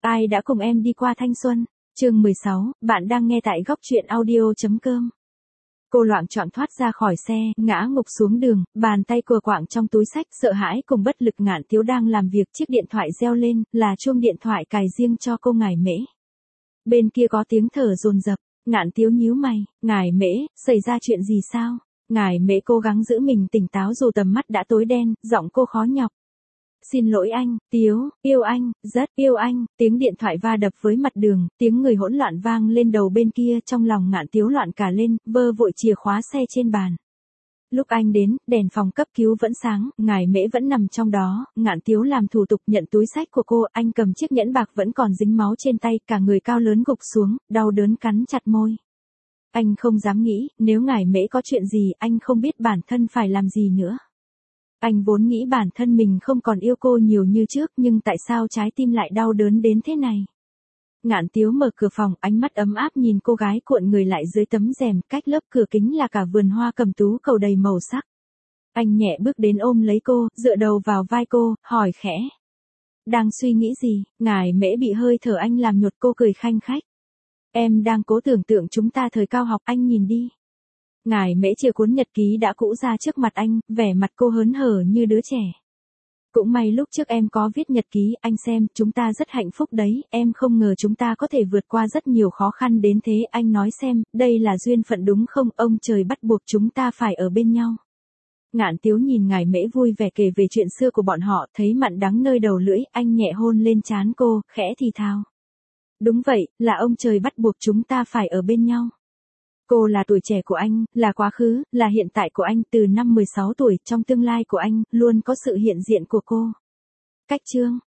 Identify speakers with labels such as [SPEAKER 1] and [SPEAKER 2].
[SPEAKER 1] Ai đã cùng em đi qua thanh xuân? Chương 16, bạn đang nghe tại góc truyện audio.com. Cô loạng choạng thoát ra khỏi xe, ngã ngục xuống đường, bàn tay cua quạng trong túi xách, sợ hãi cùng bất lực. Ngạn Tiếu đang làm việc, chiếc điện thoại reo lên, là chuông điện thoại cài riêng cho cô Ngải Mễ. Bên kia có tiếng thở dồn dập, Ngạn Tiếu nhíu mày, Ngải Mễ, xảy ra chuyện gì sao? Ngải Mễ cố gắng giữ mình tỉnh táo dù tầm mắt đã tối đen, giọng cô khó nhọc. Xin lỗi anh, Tiếu, yêu anh, rất yêu anh. Tiếng điện thoại va đập với mặt đường, tiếng người hỗn loạn vang lên đầu bên kia, trong lòng Ngạn Tiếu loạn cả lên, vơ vội chìa khóa xe trên bàn. Lúc anh đến, đèn phòng cấp cứu vẫn sáng, Ngải Mễ vẫn nằm trong đó. Ngạn Tiếu làm thủ tục nhận túi xách của cô, anh cầm chiếc nhẫn bạc vẫn còn dính máu trên tay, cả người cao lớn gục xuống, đau đớn cắn chặt môi. Anh không dám nghĩ, nếu Ngải Mễ có chuyện gì, anh không biết bản thân phải làm gì nữa. Anh vốn nghĩ bản thân mình không còn yêu cô nhiều như trước, nhưng tại sao trái tim lại đau đớn đến thế này? Ngạn Tiếu mở cửa phòng, ánh mắt ấm áp nhìn cô gái cuộn người lại dưới tấm rèm, cách lớp cửa kính là cả vườn hoa cẩm tú cầu đầy màu sắc. Anh nhẹ bước đến ôm lấy cô, dựa đầu vào vai cô, hỏi khẽ. Đang suy nghĩ gì? Ngải Mễ bị hơi thở anh làm nhột, cô cười khanh khách. Em đang cố tưởng tượng chúng ta thời cao học, anh nhìn đi. Ngải Mễ chia cuốn nhật ký đã cũ ra trước mặt anh, vẻ mặt cô hớn hở như đứa trẻ. Cũng may lúc trước em có viết nhật ký, anh xem, chúng ta rất hạnh phúc đấy, em không ngờ chúng ta có thể vượt qua rất nhiều khó khăn đến thế, anh nói xem, đây là duyên phận đúng không, ông trời bắt buộc chúng ta phải ở bên nhau. Ngạn Tiếu nhìn Ngải Mễ vui vẻ kể về chuyện xưa của bọn họ, thấy mặn đắng nơi đầu lưỡi, anh nhẹ hôn lên trán cô, khẽ thì thào. Đúng vậy, là ông trời bắt buộc chúng ta phải ở bên nhau. Cô là tuổi trẻ của anh, là quá khứ, là hiện tại của anh, từ năm 16 tuổi, trong tương lai của anh, luôn có sự hiện diện của cô. Cách chương